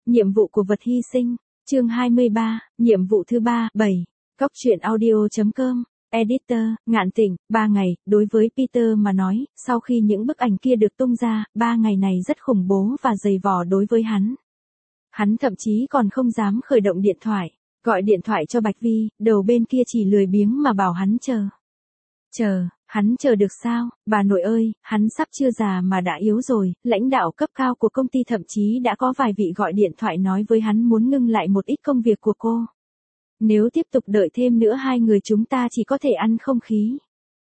Nhiệm vụ của vật hy sinh, chương 23, nhiệm vụ thứ 3, 7, Góc truyện audio.com, Editor, Ngạn Tịnh, 3 ngày, đối với Peter mà nói, sau khi những bức ảnh kia được tung ra, 3 ngày này rất khủng bố và dày vò đối với hắn. Hắn thậm chí còn không dám khởi động điện thoại, gọi điện thoại cho Bạch Vi, đầu bên kia chỉ lười biếng mà bảo hắn chờ. Hắn chờ được sao, bà nội ơi, hắn sắp chưa già mà đã yếu rồi, lãnh đạo cấp cao của công ty thậm chí đã có vài vị gọi điện thoại nói với hắn muốn ngưng lại một ít công việc của cô. Nếu tiếp tục đợi thêm nữa hai người chúng ta chỉ có thể ăn không khí.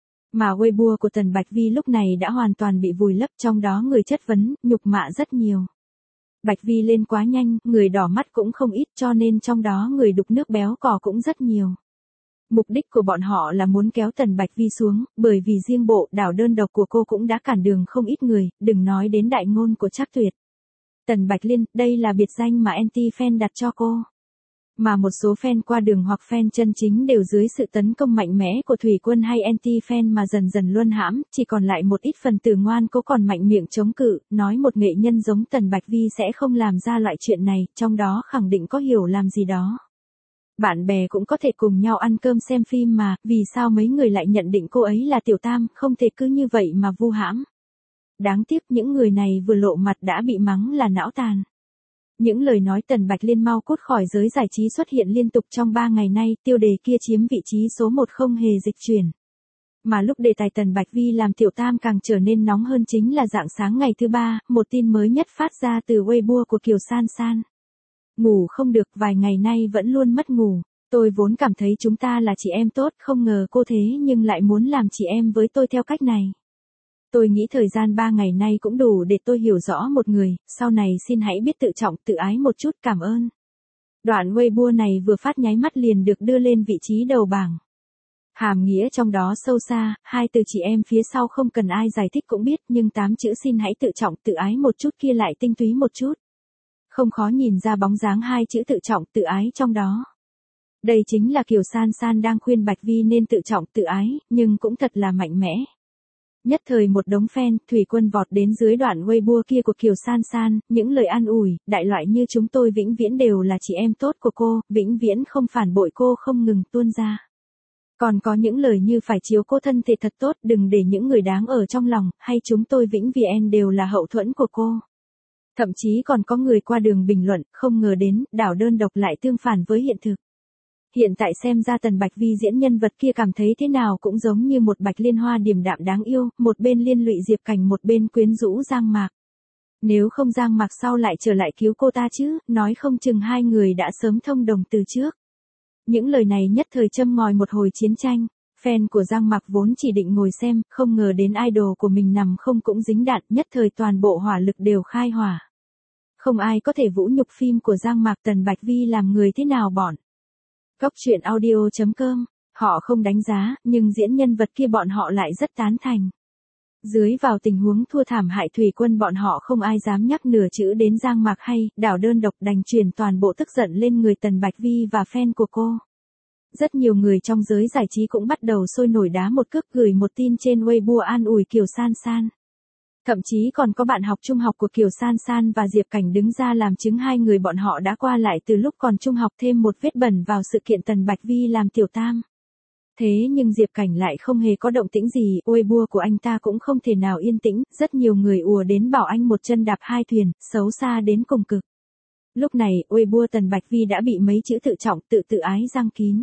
Mà Weibo của Tần Bạch Vi lúc này đã hoàn toàn bị vùi lấp, trong đó người chất vấn, nhục mạ rất nhiều. Bạch Vi lên quá nhanh, người đỏ mắt cũng không ít, cho nên trong đó người đục nước béo cò cũng rất nhiều. Mục đích của bọn họ là muốn kéo Tần Bạch Vi xuống, bởi vì riêng bộ đảo đơn độc của cô cũng đã cản đường không ít người, đừng nói đến đại ngôn của Trác Tuyệt. Tần Bạch Liên, đây là biệt danh mà anti-fan đặt cho cô. Mà một số fan qua đường hoặc fan chân chính đều dưới sự tấn công mạnh mẽ của thủy quân hay anti-fan mà dần dần luân hãm, chỉ còn lại một ít phần tử ngoan cố còn mạnh miệng chống cự, nói một nghệ nhân giống Tần Bạch Vi sẽ không làm ra loại chuyện này, trong đó khẳng định có hiểu làm gì đó. Bạn bè cũng có thể cùng nhau ăn cơm xem phim mà, vì sao mấy người lại nhận định cô ấy là tiểu tam, không thể cứ như vậy mà vu hãm. Đáng tiếc những người này vừa lộ mặt đã bị mắng là não tàn. Những lời nói Tần Bạch Liên mau cút khỏi giới giải trí xuất hiện liên tục trong 3 ngày nay, tiêu đề kia chiếm vị trí số 1 không hề dịch chuyển. Mà lúc đề tài Tần Bạch Vi làm tiểu tam càng trở nên nóng hơn chính là rạng sáng ngày thứ 3, một tin mới nhất phát ra từ Weibo của Kiều San San. Ngủ không được, vài ngày nay vẫn luôn mất ngủ. Tôi vốn cảm thấy chúng ta là chị em tốt, không ngờ cô thế nhưng lại muốn làm chị em với tôi theo cách này. Tôi nghĩ thời gian 3 ngày nay cũng đủ để tôi hiểu rõ một người, sau này xin hãy biết tự trọng tự ái một chút, cảm ơn. Đoạn Weibo này vừa phát nháy mắt liền được đưa lên vị trí đầu bảng. Hàm nghĩa trong đó sâu xa, hai từ chị em phía sau không cần ai giải thích cũng biết, nhưng 8 chữ xin hãy tự trọng tự ái một chút kia lại tinh túy một chút. Không khó nhìn ra bóng dáng hai chữ tự trọng tự ái trong đó. Đây chính là Kiều San San đang khuyên Bạch Vi nên tự trọng tự ái, nhưng cũng thật là mạnh mẽ. Nhất thời một đống fan, thủy quân vọt đến dưới đoạn Weibo kia của Kiều San San, những lời an ủi, đại loại như chúng tôi vĩnh viễn đều là chị em tốt của cô, vĩnh viễn không phản bội cô không ngừng tuôn ra. Còn có những lời như phải chiếu cô thân thể thật tốt, đừng để những người đáng ở trong lòng, hay chúng tôi vĩnh viễn đều là hậu thuẫn của cô. Thậm chí còn có người qua đường bình luận, không ngờ đến, đảo đơn độc lại tương phản với hiện thực. Hiện tại xem ra Tần Bạch Vi diễn nhân vật kia cảm thấy thế nào cũng giống như một Bạch Liên Hoa điềm đạm đáng yêu, một bên liên lụy Diệp Cảnh một bên quyến rũ Giang Mạc. Nếu không Giang Mạc sau lại trở lại cứu cô ta chứ, nói không chừng hai người đã sớm thông đồng từ trước. Những lời này nhất thời châm ngòi một hồi chiến tranh. Fan của Giang Mạc vốn chỉ định ngồi xem, không ngờ đến idol của mình nằm không cũng dính đạn, nhất thời toàn bộ hỏa lực đều khai hỏa. Không ai có thể vũ nhục phim của Giang Mạc. Tần Bạch Vi làm người thế nào bọn. Góc truyện audio.com, họ không đánh giá, nhưng diễn nhân vật kia bọn họ lại rất tán thành. Dưới vào tình huống thua thảm hại thủy quân bọn họ không ai dám nhắc nửa chữ đến Giang Mạc hay, đảo đơn độc đành truyền toàn bộ tức giận lên người Tần Bạch Vi và fan của cô. Rất nhiều người trong giới giải trí cũng bắt đầu sôi nổi đá một cước gửi một tin trên Weibo an ủi Kiều San San. Thậm chí còn có bạn học trung học của Kiều San San và Diệp Cảnh đứng ra làm chứng hai người bọn họ đã qua lại từ lúc còn trung học, thêm một vết bẩn vào sự kiện Tần Bạch Vi làm tiểu tam. Thế nhưng Diệp Cảnh lại không hề có động tĩnh gì, Weibo của anh ta cũng không thể nào yên tĩnh, rất nhiều người ùa đến bảo anh một chân đạp hai thuyền, xấu xa đến cùng cực. Lúc này, Weibo Tần Bạch Vi đã bị mấy chữ tự trọng tự ái giăng kín.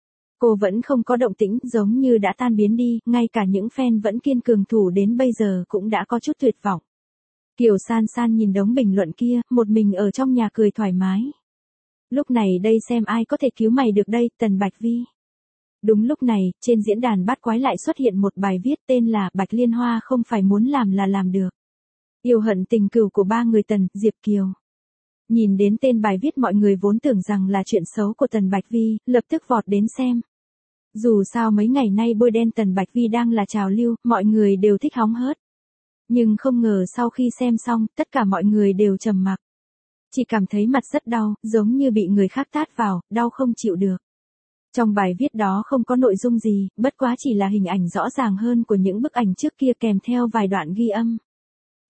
Cô vẫn không có động tĩnh, giống như đã tan biến đi, ngay cả những fan vẫn kiên cường thủ đến bây giờ cũng đã có chút tuyệt vọng. Kiều San San nhìn đống bình luận kia, một mình ở trong nhà cười thoải mái. Lúc này đây xem ai có thể cứu mày được đây, Tần Bạch Vi. Đúng lúc này, trên diễn đàn bát quái lại xuất hiện một bài viết tên là Bạch Liên Hoa không phải muốn làm là làm được. Yêu hận tình cừu của ba người Tần, Diệp Kiều. Nhìn đến tên bài viết mọi người vốn tưởng rằng là chuyện xấu của Tần Bạch Vi, lập tức vọt đến xem. Dù sao mấy ngày nay bôi đen Tần Bạch Vi đang là trào lưu, mọi người đều thích hóng hớt. Nhưng không ngờ sau khi xem xong, tất cả mọi người đều trầm mặc. Chỉ cảm thấy mặt rất đau, giống như bị người khác tát vào, đau không chịu được. Trong bài viết đó không có nội dung gì, bất quá chỉ là hình ảnh rõ ràng hơn của những bức ảnh trước kia kèm theo vài đoạn ghi âm.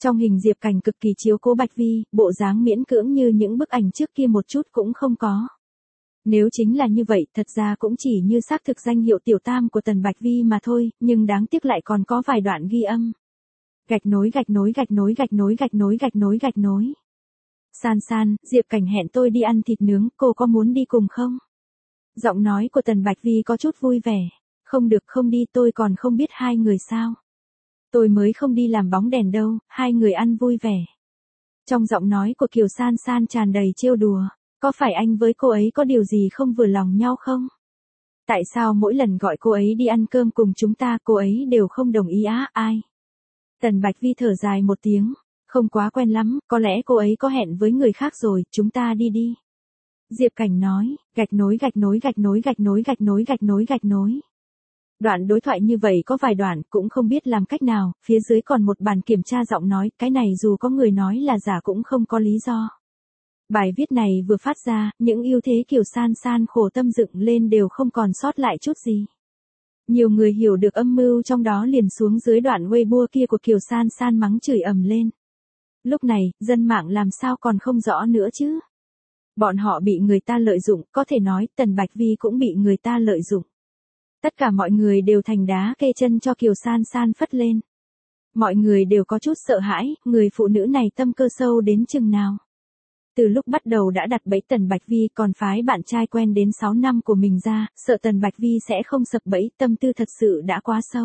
Trong hình Diệp Cảnh cực kỳ chiếu cố Bạch Vi, bộ dáng miễn cưỡng như những bức ảnh trước kia một chút cũng không có. Nếu chính là như vậy, thật ra cũng chỉ như xác thực danh hiệu tiểu tam của Tần Bạch Vi mà thôi, nhưng đáng tiếc lại còn có vài đoạn ghi âm. Gạch nối gạch nối gạch nối gạch nối gạch nối gạch nối gạch nối. San San, Diệp Cảnh hẹn tôi đi ăn thịt nướng, cô có muốn đi cùng không? Giọng nói của Tần Bạch Vi có chút vui vẻ. Không được, không đi, tôi còn không biết hai người sao. Tôi mới không đi làm bóng đèn đâu, hai người ăn vui vẻ. Trong giọng nói của Kiều San San tràn đầy trêu đùa. Có phải anh với cô ấy có điều gì không vừa lòng nhau không? Tại sao mỗi lần gọi cô ấy đi ăn cơm cùng chúng ta cô ấy đều không đồng ý á, ai? Tần Bạch Vi thở dài một tiếng. Không quá quen lắm, có lẽ cô ấy có hẹn với người khác rồi, chúng ta đi đi. Diệp Cảnh nói, gạch nối gạch nối gạch nối gạch nối gạch nối gạch nối gạch nối. Đoạn đối thoại như vậy có vài đoạn cũng không biết làm cách nào, phía dưới còn một bàn kiểm tra giọng nói, cái này dù có người nói là giả cũng không có lý do. Bài viết này vừa phát ra, những ưu thế Kiều San San khổ tâm dựng lên đều không còn sót lại chút gì. Nhiều người hiểu được âm mưu trong đó liền xuống dưới đoạn Weibo kia của Kiều San San mắng chửi ầm lên. Lúc này, dân mạng làm sao còn không rõ nữa chứ? Bọn họ bị người ta lợi dụng, có thể nói Tần Bạch Vi cũng bị người ta lợi dụng. Tất cả mọi người đều thành đá kê chân cho Kiều San San phất lên. Mọi người đều có chút sợ hãi, người phụ nữ này tâm cơ sâu đến chừng nào. Từ lúc bắt đầu đã đặt bẫy Tần Bạch Vi còn phái bạn trai quen đến 6 năm của mình ra, sợ Tần Bạch Vi sẽ không sập bẫy, tâm tư thật sự đã quá sâu.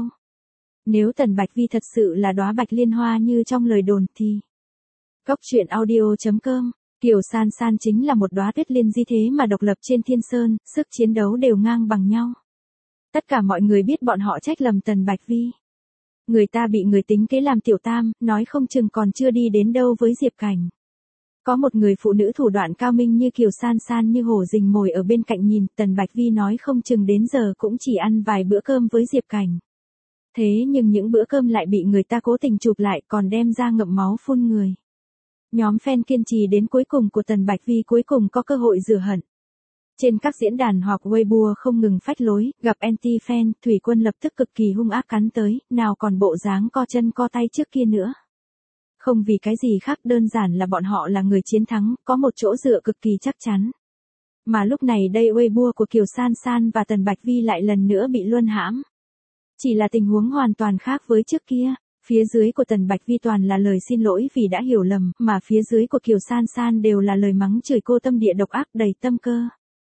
Nếu Tần Bạch Vi thật sự là đóa bạch liên hoa như trong lời đồn thì... Góc truyện audio.com, Kiều San San chính là một đóa tuyết liên di thế mà độc lập trên thiên sơn, sức chiến đấu đều ngang bằng nhau. Tất cả mọi người biết bọn họ trách lầm Tần Bạch Vi. Người ta bị người tính kế làm tiểu tam, nói không chừng còn chưa đi đến đâu với Diệp Cảnh. Có một người phụ nữ thủ đoạn cao minh như Kiều San San như hổ rình mồi ở bên cạnh nhìn, Tần Bạch Vi nói không chừng đến giờ cũng chỉ ăn vài bữa cơm với Diệp Cảnh. Thế nhưng những bữa cơm lại bị người ta cố tình chụp lại còn đem ra ngậm máu phun người. Nhóm fan kiên trì đến cuối cùng của Tần Bạch Vi cuối cùng có cơ hội rửa hận. Trên các diễn đàn hoặc Weibo không ngừng phách lối, gặp anti-fan, Thủy Quân lập tức cực kỳ hung ác cắn tới, nào còn bộ dáng co chân co tay trước kia nữa. Không vì cái gì khác đơn giản là bọn họ là người chiến thắng, có một chỗ dựa cực kỳ chắc chắn. Mà lúc này đây Weibo của Kiều San San và Tần Bạch Vi lại lần nữa bị luân hãm. Chỉ là tình huống hoàn toàn khác với trước kia. Phía dưới của Tần Bạch Vi toàn là lời xin lỗi vì đã hiểu lầm, mà phía dưới của Kiều San San đều là lời mắng chửi cô tâm địa độc ác đầy tâm cơ.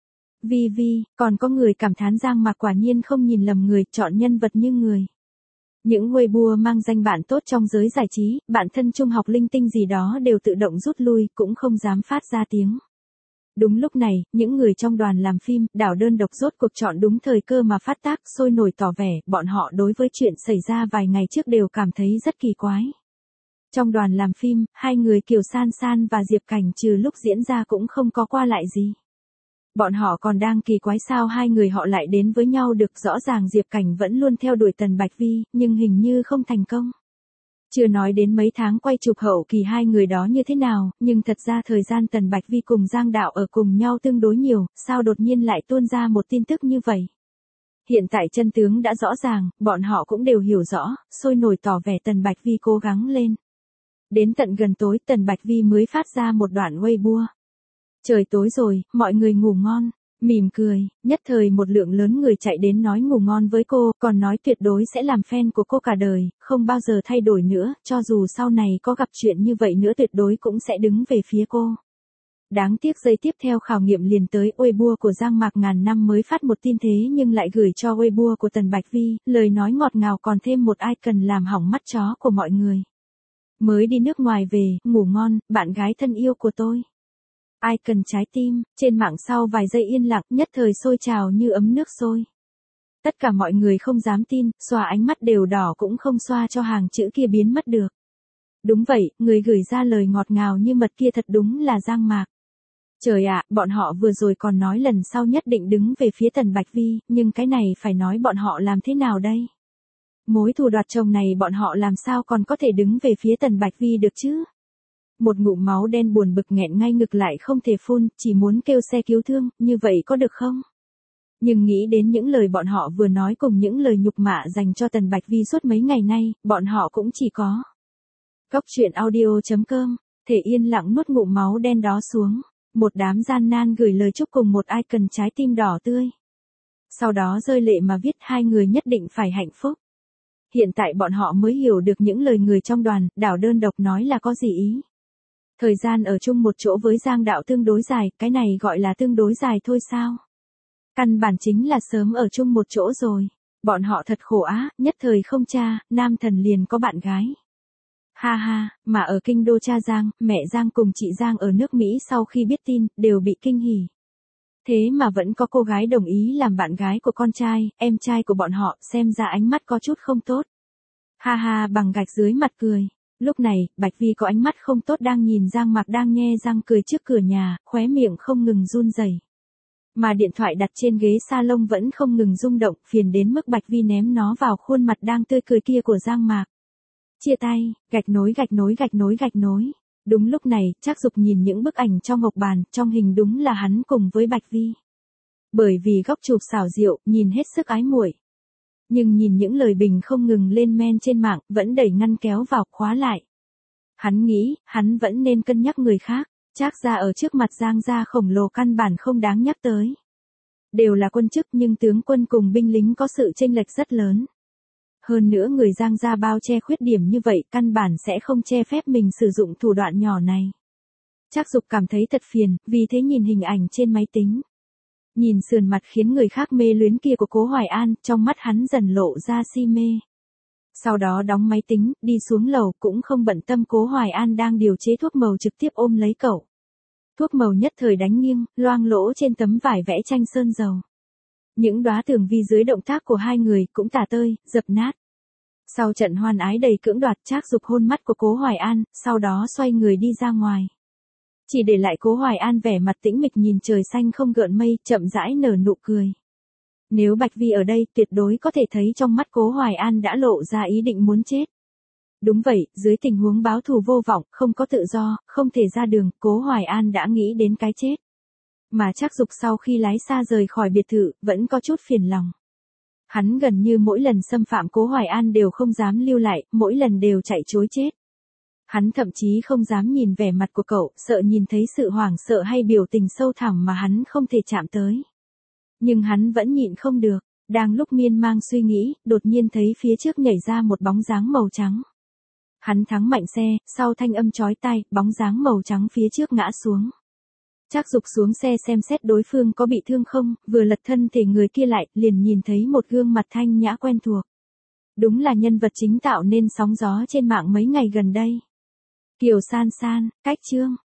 Vi, còn có người cảm thán Giang Mạc quả nhiên không nhìn lầm người, chọn nhân vật như người. Những Weibo mang danh bạn tốt trong giới giải trí, bạn thân trung học linh tinh gì đó đều tự động rút lui, cũng không dám phát ra tiếng. Đúng lúc này, những người trong đoàn làm phim, đảo đơn độc rốt cuộc chọn đúng thời cơ mà phát tác, sôi nổi tỏ vẻ, bọn họ đối với chuyện xảy ra vài ngày trước đều cảm thấy rất kỳ quái. Trong đoàn làm phim, hai người Kiều San San và Diệp Cảnh trừ lúc diễn ra cũng không có qua lại gì. Bọn họ còn đang kỳ quái sao hai người họ lại đến với nhau được, rõ ràng Diệp Cảnh vẫn luôn theo đuổi Tần Bạch Vi, nhưng hình như không thành công. Chưa nói đến mấy tháng quay chụp hậu kỳ hai người đó như thế nào, nhưng thật ra thời gian Tần Bạch Vi cùng Giang Đạo ở cùng nhau tương đối nhiều, sao đột nhiên lại tuôn ra một tin tức như vậy. Hiện tại chân tướng đã rõ ràng, bọn họ cũng đều hiểu rõ, sôi nổi tỏ vẻ Tần Bạch Vi cố gắng lên. Đến tận gần tối Tần Bạch Vi mới phát ra một đoạn Weibo. Trời tối rồi, mọi người ngủ ngon. Mỉm cười, nhất thời một lượng lớn người chạy đến nói ngủ ngon với cô, còn nói tuyệt đối sẽ làm fan của cô cả đời, không bao giờ thay đổi nữa, cho dù sau này có gặp chuyện như vậy nữa tuyệt đối cũng sẽ đứng về phía cô. Đáng tiếc giây tiếp theo khảo nghiệm liền tới, Weibo của Giang Mạc ngàn năm mới phát một tin thế nhưng lại gửi cho Weibo của Tần Bạch Vi, lời nói ngọt ngào còn thêm một icon làm hỏng mắt chó của mọi người. Mới đi nước ngoài về, ngủ ngon, bạn gái thân yêu của tôi. Icon trái tim, trên mạng sau vài giây yên lặng, nhất thời sôi trào như ấm nước sôi. Tất cả mọi người không dám tin, xòa ánh mắt đều đỏ cũng không xoa cho hàng chữ kia biến mất được. Đúng vậy, người gửi ra lời ngọt ngào như mật kia thật đúng là Giang Mạc. Trời ạ, bọn họ vừa rồi còn nói lần sau nhất định đứng về phía Tần Bạch Vi, nhưng cái này phải nói bọn họ làm thế nào đây? Mối thù đoạt chồng này bọn họ làm sao còn có thể đứng về phía Tần Bạch Vi được chứ? Một ngụm máu đen buồn bực nghẹn ngay ngực lại không thể phun, chỉ muốn kêu xe cứu thương, như vậy có được không? Nhưng nghĩ đến những lời bọn họ vừa nói cùng những lời nhục mạ dành cho Tần Bạch Vi suốt mấy ngày nay, bọn họ cũng chỉ có Cóc truyện audio.com, Thể yên lặng nuốt ngụm máu đen đó xuống. Một đám gian nan gửi lời chúc cùng một icon trái tim đỏ tươi. Sau đó rơi lệ mà viết hai người nhất định phải hạnh phúc. Hiện tại bọn họ mới hiểu được những lời người trong đoàn, Đảo đơn độc nói là có gì ý. Thời gian ở chung một chỗ với Giang Đạo tương đối dài, cái này gọi là tương đối dài thôi sao? Căn bản chính là sớm ở chung một chỗ rồi. Bọn họ thật khổ á, nhất thời không cha, nam thần liền có bạn gái. Ha ha, mà ở kinh đô cha Giang, mẹ Giang cùng chị Giang ở nước Mỹ sau khi biết tin, đều bị kinh hỉ. Thế mà vẫn có cô gái đồng ý làm bạn gái của con trai, em trai của bọn họ, xem ra ánh mắt có chút không tốt. Ha ha, bằng gạch dưới mặt cười. Lúc này, Bạch Vi có ánh mắt không tốt đang nhìn Giang Mạc đang nhe răng cười trước cửa nhà, khóe miệng không ngừng run rẩy. Mà điện thoại đặt trên ghế salon vẫn không ngừng rung động, phiền đến mức Bạch Vi ném nó vào khuôn mặt đang tươi cười kia của Giang Mạc. Chia tay, gạch nối. Đúng lúc này, Trác Dục nhìn những bức ảnh trong hộp bàn, trong hình đúng là hắn cùng với Bạch Vi. Bởi vì góc chụp xảo diệu, nhìn hết sức ái muội. Nhưng nhìn những lời bình không ngừng lên men trên mạng, vẫn đẩy ngăn kéo vào, khóa lại. Hắn nghĩ, hắn vẫn nên cân nhắc người khác. Trác gia ở trước mặt Giang gia khổng lồ căn bản không đáng nhắc tới. Đều là quân chức nhưng tướng quân cùng binh lính có sự chênh lệch rất lớn. Hơn nữa người Giang gia bao che khuyết điểm như vậy căn bản sẽ không che phép mình sử dụng thủ đoạn nhỏ này. Trác Dục cảm thấy thật phiền, vì thế nhìn hình ảnh trên máy tính. Nhìn sườn mặt khiến người khác mê luyến kia của Cố Hoài An, trong mắt hắn dần lộ ra si mê. Sau đó đóng máy tính, đi xuống lầu cũng không bận tâm Cố Hoài An đang điều chế thuốc màu trực tiếp ôm lấy cậu. Thuốc màu nhất thời đánh nghiêng, loang lỗ trên tấm vải vẽ tranh sơn dầu. Những đóa tường vi dưới động tác của hai người cũng tả tơi, dập nát. Sau trận hoan ái đầy cưỡng đoạt, Trác Dục hôn mắt của Cố Hoài An, sau đó xoay người đi ra ngoài. Chỉ để lại Cố Hoài An vẻ mặt tĩnh mịch nhìn trời xanh không gợn mây, chậm rãi nở nụ cười. Nếu Bạch Vi ở đây, tuyệt đối có thể thấy trong mắt Cố Hoài An đã lộ ra ý định muốn chết. Đúng vậy, dưới tình huống báo thù vô vọng, không có tự do, không thể ra đường, Cố Hoài An đã nghĩ đến cái chết. Mà Trác Dục sau khi lái xa rời khỏi biệt thự, vẫn có chút phiền lòng. Hắn gần như mỗi lần xâm phạm Cố Hoài An đều không dám lưu lại, mỗi lần đều chạy trối chết. Hắn thậm chí không dám nhìn vẻ mặt của cậu, sợ nhìn thấy sự hoảng sợ hay biểu tình sâu thẳm mà hắn không thể chạm tới. Nhưng hắn vẫn nhịn không được, đang lúc miên man suy nghĩ, đột nhiên thấy phía trước nhảy ra một bóng dáng màu trắng. Hắn thắng mạnh xe, sau thanh âm chói tai, bóng dáng màu trắng phía trước ngã xuống. Trác Dục xuống xe xem xét đối phương có bị thương không, vừa lật thân thể người kia lại, liền nhìn thấy một gương mặt thanh nhã quen thuộc. Đúng là nhân vật chính tạo nên sóng gió trên mạng mấy ngày gần đây. Kiều San San, cách chương.